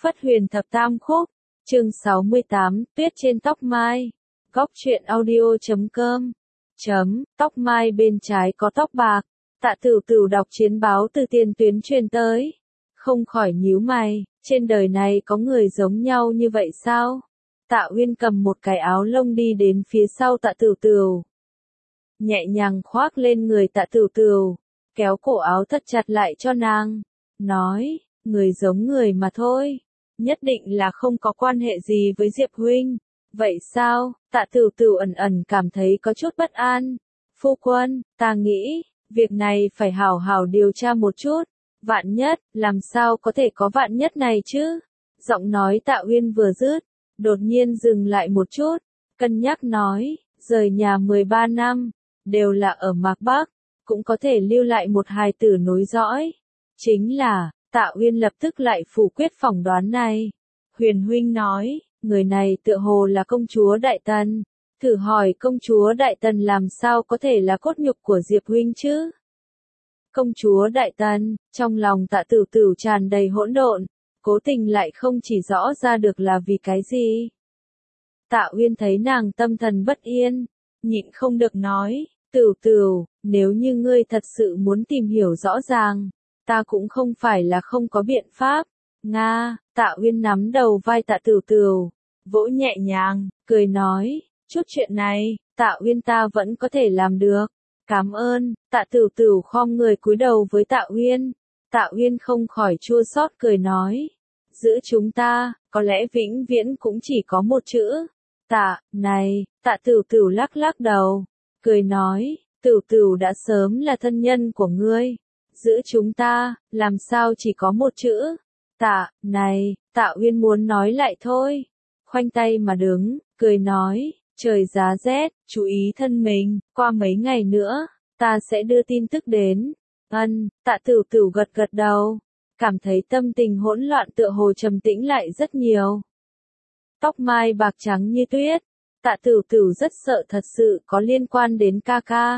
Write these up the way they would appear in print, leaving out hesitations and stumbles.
Phất Huyền Thập Tam Khúc, chương 68, Tuyết trên tóc mai. Góc truyện audio.com. Tóc mai bên trái có tóc bạc. Tạ Tửu Tửu đọc chiến báo từ tiền tuyến truyền tới. Không khỏi nhíu mày, trên đời này có người giống nhau như vậy sao? Tạ Uyên cầm một cái áo lông đi đến phía sau Tạ Tửu Tửu. Nhẹ nhàng khoác lên người Tạ Tửu Tửu, kéo cổ áo thật chặt lại cho nàng. Nói, người giống người mà thôi. Nhất định là không có quan hệ gì với Diệp huynh. Vậy sao? Tạ Tửu Tửu ẩn ẩn cảm thấy có chút bất an. Phu quân, ta nghĩ, việc này phải hảo hảo điều tra một chút. Vạn nhất, làm sao có thể có vạn nhất này chứ? Giọng nói Tạ Uyên vừa dứt, đột nhiên dừng lại một chút, cân nhắc nói, rời nhà 13 năm, đều là ở Mạc Bắc, cũng có thể lưu lại một hài tử nối dõi. Chính là, Tạ Uyên lập tức lại phủ quyết phỏng đoán này. Huyền huynh nói, người này tựa hồ là công chúa Đại Tần. Thử hỏi công chúa Đại Tần làm sao có thể là cốt nhục của Diệp huynh chứ? Công chúa Đại Tần, trong lòng Tạ Tửu Tửu tràn đầy hỗn độn, cố tình lại không chỉ rõ ra được là vì cái gì. Tạ Uyên thấy nàng tâm thần bất yên, nhịn không được nói, Tửu Tửu, nếu như ngươi thật sự muốn tìm hiểu rõ ràng, ta cũng không phải là không có biện pháp. Nga, Tạ Uyên nắm đầu vai Tạ Tửu Tửu, vỗ nhẹ nhàng, cười nói, chút chuyện này, Tạ Uyên ta vẫn có thể làm được. Cảm ơn. Tạ Tửu Tửu khom người cúi đầu với Tạ Uyên. Tạ Uyên không khỏi chua xót cười nói, giữa chúng ta, có lẽ vĩnh viễn cũng chỉ có một chữ. Tạ, này, Tạ Tửu Tửu lắc lắc đầu, cười nói, Tửu Tửu đã sớm là thân nhân của ngươi. Giữa chúng ta, làm sao chỉ có một chữ? Tạ, này, Tạ Uyên muốn nói lại thôi. Khoanh tay mà đứng, cười nói, trời giá rét, chú ý thân mình, qua mấy ngày nữa, ta sẽ đưa tin tức đến. Tạ Tửu Tửu gật gật đầu, cảm thấy tâm tình hỗn loạn tựa hồ trầm tĩnh lại rất nhiều. Tóc mai bạc trắng như tuyết, Tạ Tửu Tửu rất sợ thật sự có liên quan đến ca ca.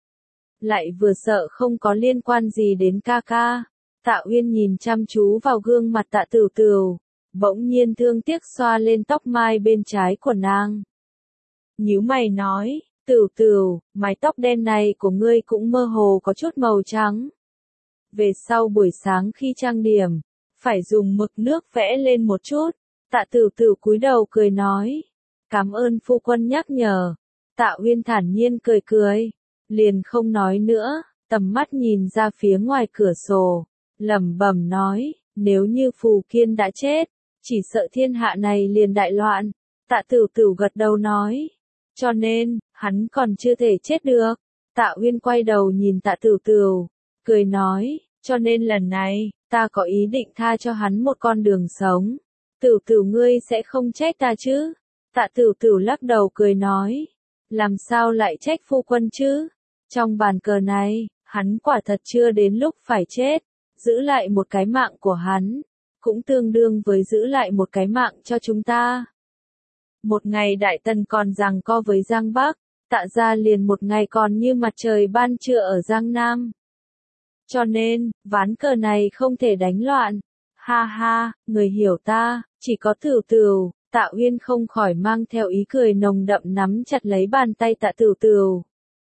Lại vừa sợ không có liên quan gì đến ca ca. Tạ Uyên nhìn chăm chú vào gương mặt Tạ Tửu Tửu, bỗng nhiên thương tiếc xoa lên tóc mai bên trái của nàng. Nhíu mày nói, Tửu Tửu, mái tóc đen này của ngươi cũng mơ hồ có chút màu trắng. Về sau buổi sáng khi trang điểm, phải dùng mực nước vẽ lên một chút. Tạ Tửu Tửu cúi đầu cười nói, cảm ơn phu quân nhắc nhở. Tạ Uyên thản nhiên cười cười, liền không nói nữa, tầm mắt nhìn ra phía ngoài cửa sổ, lẩm bẩm nói, nếu như Phù Kiên đã chết, chỉ sợ thiên hạ này liền đại loạn. Tạ Tửu Tửu gật đầu nói, cho nên, hắn còn chưa thể chết được. Tạ Uyên quay đầu nhìn Tạ Tửu Tửu, cười nói, cho nên lần này, ta có ý định tha cho hắn một con đường sống. Tửu Tửu ngươi sẽ không trách ta chứ? Tạ Tửu Tửu lắc đầu cười nói, làm sao lại trách phu quân chứ? Trong bàn cờ này, hắn quả thật chưa đến lúc phải chết, giữ lại một cái mạng của hắn, cũng tương đương với giữ lại một cái mạng cho chúng ta. Một ngày Đại Tần còn giằng co với Giang Bắc, Tạ gia liền một ngày còn như mặt trời ban trưa ở Giang Nam. Cho nên, ván cờ này không thể đánh loạn. Ha ha, người hiểu ta, chỉ có Tửu Tửu. Tạ Uyên không khỏi mang theo ý cười nồng đậm nắm chặt lấy bàn tay Tạ Tửu Tửu.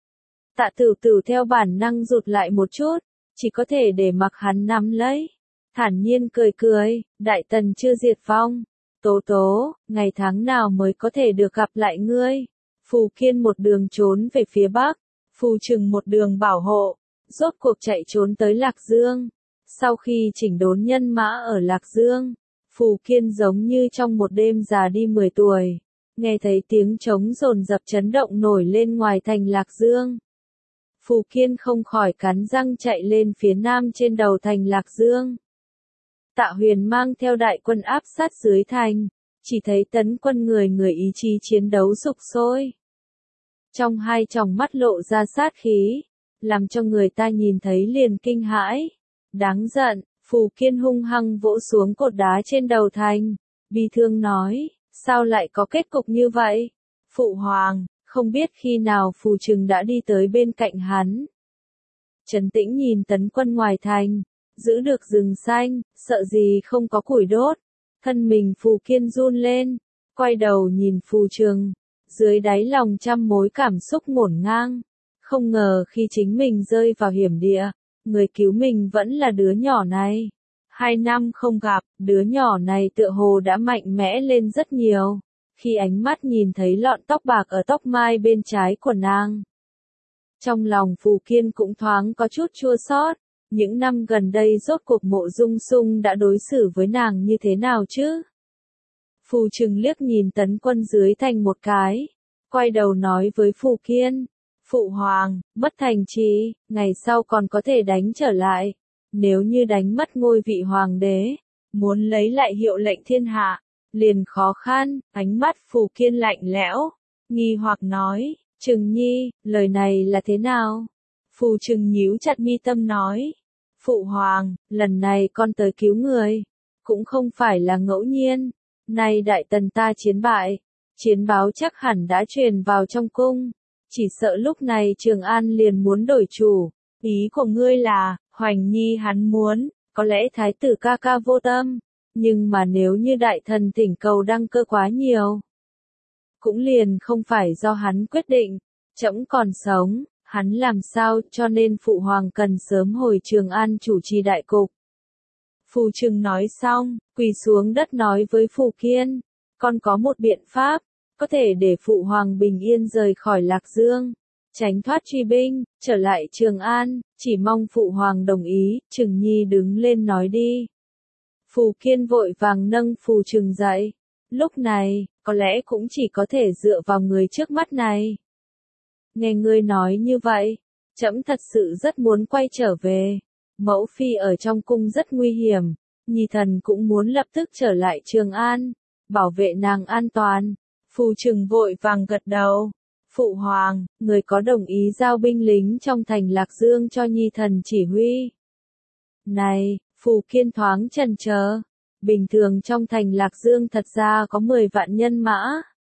Tạ Tửu Tửu theo bản năng rụt lại một chút, chỉ có thể để mặc hắn nắm lấy. Thản nhiên cười cười, Đại Tần chưa diệt vong. Tố tố, ngày tháng nào mới có thể được gặp lại ngươi? Phù Kiên một đường trốn về phía Bắc, Phù Trừng một đường bảo hộ, rốt cuộc chạy trốn tới Lạc Dương. Sau khi chỉnh đốn nhân mã ở Lạc Dương, Phù Kiên giống như trong một đêm già đi 10 tuổi, nghe thấy tiếng trống dồn dập chấn động nổi lên ngoài thành Lạc Dương. Phù Kiên không khỏi cắn răng chạy lên phía nam trên đầu thành Lạc Dương. Tạ Huyền mang theo đại quân áp sát dưới thành, chỉ thấy tấn quân người người ý chí chiến đấu sục sôi. Trong hai tròng mắt lộ ra sát khí, làm cho người ta nhìn thấy liền kinh hãi. Đáng giận, Phù Kiên hung hăng vỗ xuống cột đá trên đầu thành, bi thương nói, sao lại có kết cục như vậy? Phụ hoàng, không biết khi nào Phù Trừng đã đi tới bên cạnh hắn. Trấn Tĩnh nhìn tấn quân ngoài thành, giữ được rừng xanh, sợ gì không có củi đốt. Thân mình Phù Kiên run lên, quay đầu nhìn Phù Trừng, dưới đáy lòng trăm mối cảm xúc ngổn ngang. Không ngờ khi chính mình rơi vào hiểm địa, người cứu mình vẫn là đứa nhỏ này. 2 năm không gặp, đứa nhỏ này tựa hồ đã mạnh mẽ lên rất nhiều. Khi ánh mắt nhìn thấy lọn tóc bạc ở tóc mai bên trái của nàng, trong lòng Phù Kiên cũng thoáng có chút chua xót. Những năm gần đây rốt cuộc Mộ Dung Sung đã đối xử với nàng như thế nào chứ? Phù Trừng liếc nhìn Tấn Quân dưới thành một cái, quay đầu nói với Phù Kiên, Phụ Hoàng, mất thành trì, ngày sau còn có thể đánh trở lại. Nếu như đánh mất ngôi vị hoàng đế, muốn lấy lại hiệu lệnh thiên hạ, liền khó khăn. Ánh mắt Phù Kiên lạnh lẽo, nghi hoặc nói, Trừng Nhi, lời này là thế nào? Phù Trừng nhíu chặt mi tâm nói, Phụ Hoàng, lần này con tới cứu người, cũng không phải là ngẫu nhiên. Nay Đại Tần ta chiến bại, chiến báo chắc hẳn đã truyền vào trong cung. Chỉ sợ lúc này Trường An liền muốn đổi chủ. Ý của ngươi là, Hoành Nhi hắn muốn, có lẽ thái tử ca ca vô tâm. Nhưng mà nếu như đại thần thỉnh cầu đăng cơ quá nhiều, cũng liền không phải do hắn quyết định. Trẫm còn sống, hắn làm sao, cho nên Phụ Hoàng cần sớm hồi Trường An chủ trì đại cục. Phù Trừng nói xong, quỳ xuống đất nói với Phù Kiên, con có một biện pháp, có thể để Phụ Hoàng bình yên rời khỏi Lạc Dương, tránh thoát truy binh, trở lại Trường An, chỉ mong Phụ Hoàng đồng ý. Trừng Nhi đứng lên nói đi. Phù Kiên vội vàng nâng Phù Trừng dậy. Lúc này, có lẽ cũng chỉ có thể dựa vào người trước mắt này. Nghe ngươi nói như vậy, trẫm thật sự rất muốn quay trở về. Mẫu phi ở trong cung rất nguy hiểm, Nhi thần cũng muốn lập tức trở lại Trường An, bảo vệ nàng an toàn. Phù Trừng vội vàng gật đầu. Phụ Hoàng, người có đồng ý giao binh lính trong thành Lạc Dương cho Nhi thần chỉ huy? Này, Phù Kiên thoáng chần chờ. Bình thường trong thành Lạc Dương thật ra có 10 vạn nhân mã.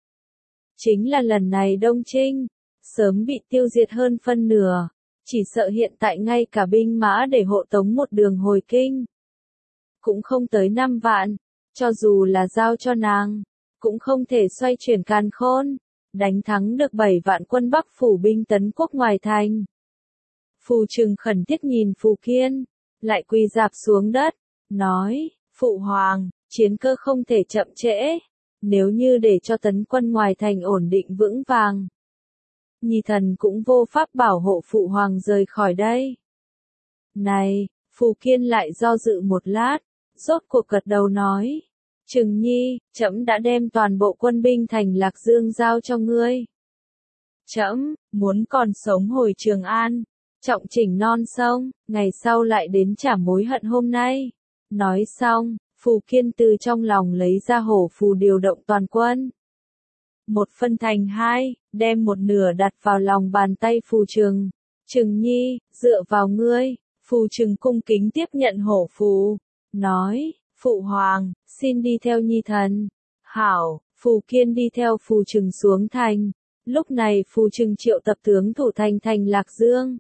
Chính là lần này Đông Trinh, sớm bị tiêu diệt hơn phân nửa. Chỉ sợ hiện tại ngay cả binh mã để hộ tống một đường hồi kinh cũng không tới 5 vạn. Cho dù là giao cho nàng, cũng không thể xoay chuyển càn khôn, đánh thắng được 7 vạn quân Bắc phủ binh tấn quốc ngoài thành. Phù Trừng khẩn thiết nhìn Phù Kiên, lại quỳ rạp xuống đất, nói, Phụ Hoàng, chiến cơ không thể chậm trễ, nếu như để cho tấn quân ngoài thành ổn định vững vàng, Nhi thần cũng vô pháp bảo hộ Phụ Hoàng rời khỏi đây. Này, Phù Kiên lại do dự một lát, rốt cuộc gật đầu nói, Trừng Nhi, trẫm đã đem toàn bộ quân binh thành Lạc Dương giao cho ngươi. Trẫm muốn còn sống hồi Trường An, trọng chỉnh non sông, ngày sau lại đến trả mối hận hôm nay. Nói xong, Phù Kiên từ trong lòng lấy ra hổ phù điều động toàn quân. Một phân thành hai, đem một nửa đặt vào lòng bàn tay Phù Trừng. Trừng Nhi, dựa vào ngươi. Phù Trừng cung kính tiếp nhận hổ phù, nói, Phụ Hoàng, xin đi theo Nhi thần. Hảo, Phù Kiên đi theo Phù Trừng xuống thành. Lúc này Phù Trừng triệu tập tướng thủ thành Lạc Dương.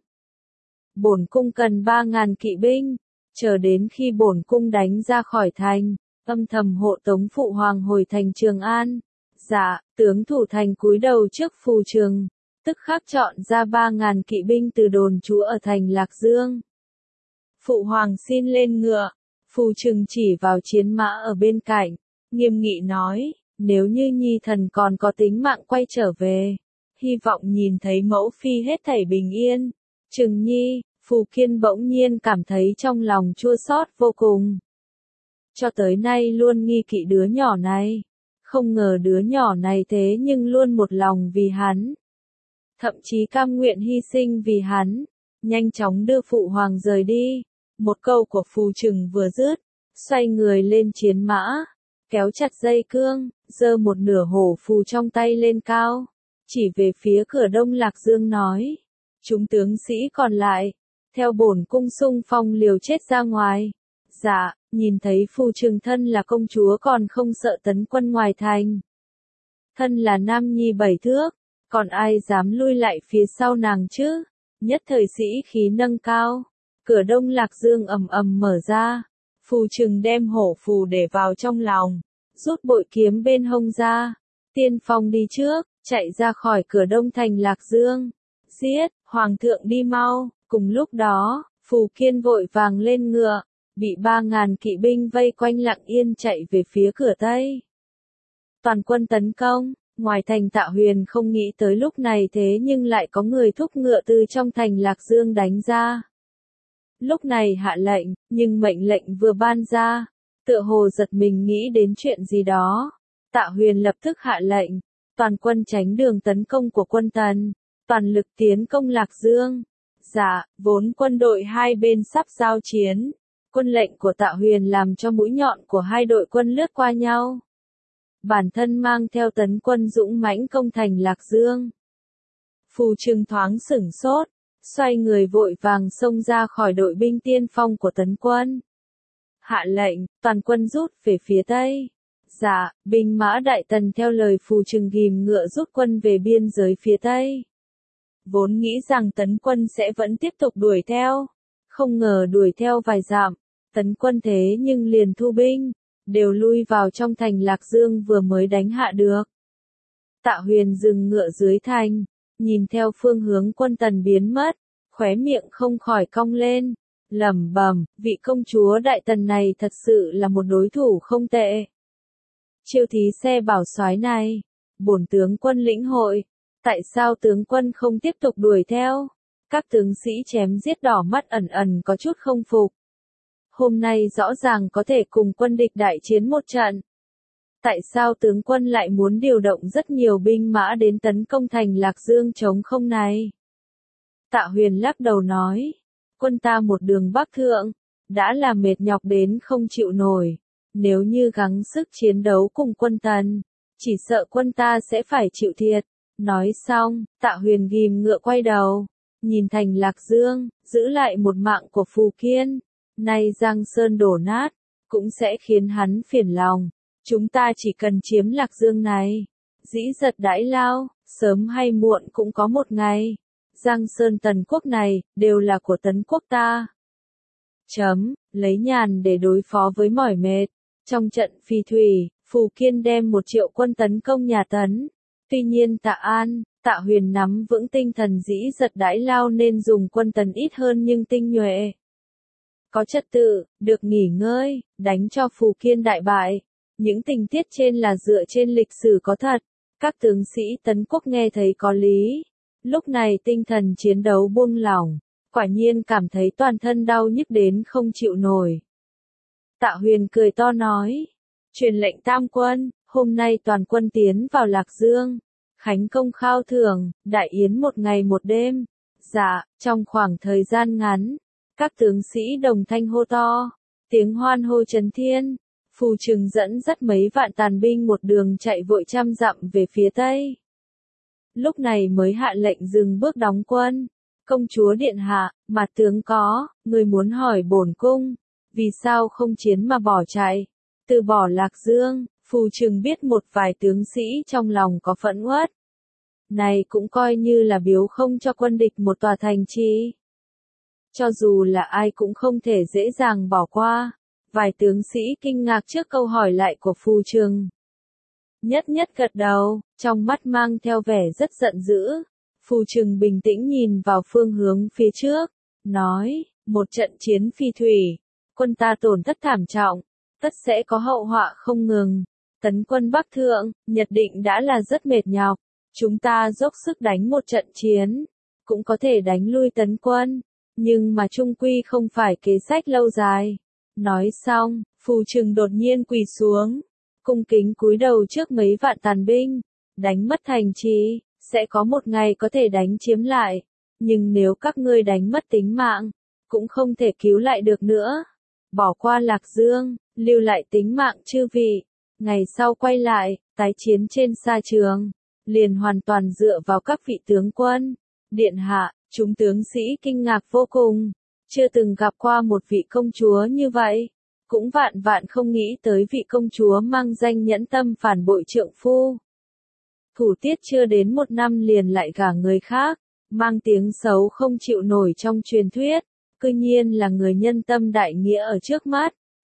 Bổn cung cần 3.000 kỵ binh, chờ đến khi bổn cung đánh ra khỏi thành, âm thầm hộ tống Phụ Hoàng hồi thành Trường An. Dạ, tướng thủ thành cúi đầu trước Phù Trừng, tức khắc chọn ra 3.000 kỵ binh từ đồn trú ở thành Lạc Dương. Phụ Hoàng xin lên ngựa. Phù Trừng chỉ vào chiến mã ở bên cạnh, nghiêm nghị nói, nếu như Nhi thần còn có tính mạng quay trở về, hy vọng nhìn thấy mẫu phi hết thảy bình yên. Trừng Nhi, Phù Kiên bỗng nhiên cảm thấy trong lòng chua xót vô cùng. Cho tới nay luôn nghi kỵ đứa nhỏ này, không ngờ đứa nhỏ này thế nhưng luôn một lòng vì hắn. Thậm chí cam nguyện hy sinh vì hắn, nhanh chóng đưa Phụ Hoàng rời đi. Một câu của Phù Trừng vừa dứt, xoay người lên chiến mã, kéo chặt dây cương, giơ một nửa hổ phù trong tay lên cao, chỉ về phía cửa đông Lạc Dương nói, chúng tướng sĩ còn lại, theo bổn cung xung phong liều chết ra ngoài. Dạ, nhìn thấy Phù Trừng thân là công chúa còn không sợ tấn quân ngoài thành. Thân là nam nhi 7 thước, còn ai dám lui lại phía sau nàng chứ? Nhất thời sĩ khí nâng cao. Cửa đông Lạc Dương ầm ầm mở ra. Phù Trừng đem hổ phù để vào trong lòng, rút bội kiếm bên hông ra. Tiên phong đi trước, chạy ra khỏi cửa đông thành Lạc Dương. Giết, hoàng thượng đi mau. Cùng lúc đó, Phù Kiên vội vàng lên ngựa, bị 3.000 kỵ binh vây quanh lặng yên chạy về phía cửa Tây. Toàn quân tấn công, ngoài thành Tạ Huyền không nghĩ tới lúc này thế nhưng lại có người thúc ngựa từ trong thành Lạc Dương đánh ra. Lúc này hạ lệnh, nhưng mệnh lệnh vừa ban ra, tựa hồ giật mình nghĩ đến chuyện gì đó. Tạ Huyền lập tức hạ lệnh, toàn quân tránh đường tấn công của quân Tần, toàn lực tiến công Lạc Dương. Dạ, vốn quân đội hai bên sắp giao chiến, quân lệnh của Tạ Huyền làm cho mũi nhọn của hai đội quân lướt qua nhau. Bản thân mang theo tấn quân dũng mãnh công thành Lạc Dương. Phù Trừng thoáng sửng sốt, xoay người vội vàng xông ra khỏi đội binh tiên phong của tấn quân. Hạ lệnh, toàn quân rút về phía Tây. Dạ, binh mã Đại Tần theo lời Phù Trừng ghìm ngựa rút quân về biên giới phía Tây. Vốn nghĩ rằng tấn quân sẽ vẫn tiếp tục đuổi theo. Không ngờ đuổi theo vài dặm, tấn quân thế nhưng liền thu binh, đều lui vào trong thành Lạc Dương vừa mới đánh hạ được. Tạ Huyền dừng ngựa dưới thành, nhìn theo phương hướng quân Tần biến mất, khóe miệng không khỏi cong lên, lẩm bẩm, vị công chúa Đại Tần này thật sự là một đối thủ không tệ. Chiêu thí xe bảo soái này, bổn tướng quân lĩnh hội, tại sao tướng quân không tiếp tục đuổi theo? Các tướng sĩ chém giết đỏ mắt ẩn ẩn có chút không phục. Hôm nay rõ ràng có thể cùng quân địch đại chiến một trận. Tại sao tướng quân lại muốn điều động rất nhiều binh mã đến tấn công thành Lạc Dương trống không này? Tạ Huyền lắc đầu nói, quân ta một đường bắc thượng, đã là mệt nhọc đến không chịu nổi. Nếu như gắng sức chiến đấu cùng quân Tần, chỉ sợ quân ta sẽ phải chịu thiệt. Nói xong, Tạ Huyền ghim ngựa quay đầu, nhìn thành Lạc Dương, giữ lại một mạng của Phù Kiên. Nay Giang Sơn đổ nát, cũng sẽ khiến hắn phiền lòng. Chúng ta chỉ cần chiếm Lạc Dương này, dĩ giật đãi lao, sớm hay muộn cũng có một ngày. Giang Sơn Tần quốc này, đều là của Tấn quốc ta. Lấy nhàn để đối phó với mỏi mệt. Trong trận phi thủy, Phù Kiên đem 1 triệu quân tấn công nhà Tấn. Tuy nhiên Tạ Huyền nắm vững tinh thần dĩ giật đãi lao nên dùng quân Tần ít hơn nhưng tinh nhuệ. Có trật tự, được nghỉ ngơi, đánh cho Phù Kiên đại bại. Những tình tiết trên là dựa trên lịch sử có thật. Các tướng sĩ Tấn quốc nghe thấy có lý. Lúc này tinh thần chiến đấu buông lỏng, quả nhiên cảm thấy toàn thân đau nhức đến không chịu nổi. Tạ Huyền cười to nói, truyền lệnh tam quân, hôm nay toàn quân tiến vào Lạc Dương, khánh công khao thưởng, đại yến 1 ngày 1 đêm. Dạ, trong khoảng thời gian ngắn, các tướng sĩ đồng thanh hô to, tiếng hoan hô trấn thiên. Phù Trừng dẫn dắt mấy vạn tàn binh một đường chạy vội trăm dặm về phía Tây. Lúc này mới hạ lệnh dừng bước đóng quân. Công chúa điện hạ, mà tướng có, người muốn hỏi bổn cung, vì sao không chiến mà bỏ chạy, từ bỏ Lạc Dương. Phù Trừng biết một vài tướng sĩ trong lòng có phẫn uất. Này cũng coi như là biếu không cho quân địch một tòa thành trì. Cho dù là ai cũng không thể dễ dàng bỏ qua. Vài tướng sĩ kinh ngạc trước câu hỏi lại của Phù Trừng. Nhất gật đầu, trong mắt mang theo vẻ rất giận dữ. Phù Trừng bình tĩnh nhìn vào phương hướng phía trước, nói, một trận chiến phi thủy, quân ta tổn thất thảm trọng, tất sẽ có hậu họa không ngừng. Tấn quân Bắc Thượng, nhất định đã là rất mệt nhọc. Chúng ta dốc sức đánh một trận chiến, cũng có thể đánh lui tấn quân, nhưng mà chung quy không phải kế sách lâu dài. Nói xong, Phù Trừng đột nhiên quỳ xuống, cung kính cúi đầu trước mấy vạn tàn binh. Đánh mất thành trì, sẽ có một ngày có thể đánh chiếm lại, nhưng nếu các ngươi đánh mất tính mạng, cũng không thể cứu lại được nữa. Bỏ qua Lạc Dương, lưu lại tính mạng chư vị, ngày sau quay lại, tái chiến trên sa trường, liền hoàn toàn dựa vào các vị tướng quân. Điện hạ, chúng tướng sĩ kinh ngạc vô cùng, chưa từng gặp qua một vị công chúa như vậy, cũng vạn không nghĩ tới vị công chúa mang danh nhẫn tâm phản bội trượng phu. Thủ tiết chưa đến 1 năm liền lại gả người khác, mang tiếng xấu không chịu nổi trong truyền thuyết, cư nhiên là người nhân tâm đại nghĩa ở trước mắt,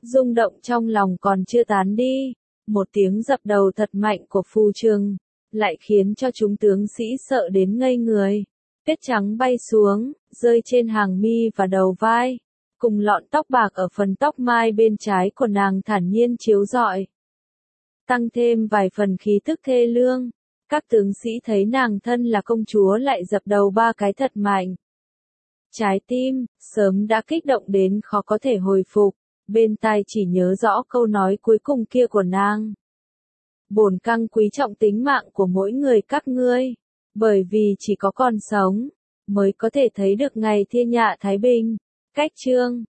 Rung động trong lòng còn chưa tán đi, một tiếng dập đầu thật mạnh của Phù Trừng, lại khiến cho chúng tướng sĩ sợ đến ngây người. Tuyết trắng bay xuống, rơi trên hàng mi và đầu vai, cùng lọn tóc bạc ở phần tóc mai bên trái của nàng thản nhiên chiếu rọi, tăng thêm vài phần khí tức thê lương. Các tướng sĩ thấy nàng thân là công chúa lại dập đầu 3 cái thật mạnh. Trái tim, sớm đã kích động đến khó có thể hồi phục, bên tai chỉ nhớ rõ câu nói cuối cùng kia của nàng. Bổn căng quý trọng tính mạng của mỗi người các ngươi, bởi vì chỉ có còn sống, mới có thể thấy được ngày thiên hạ thái bình. Cách chương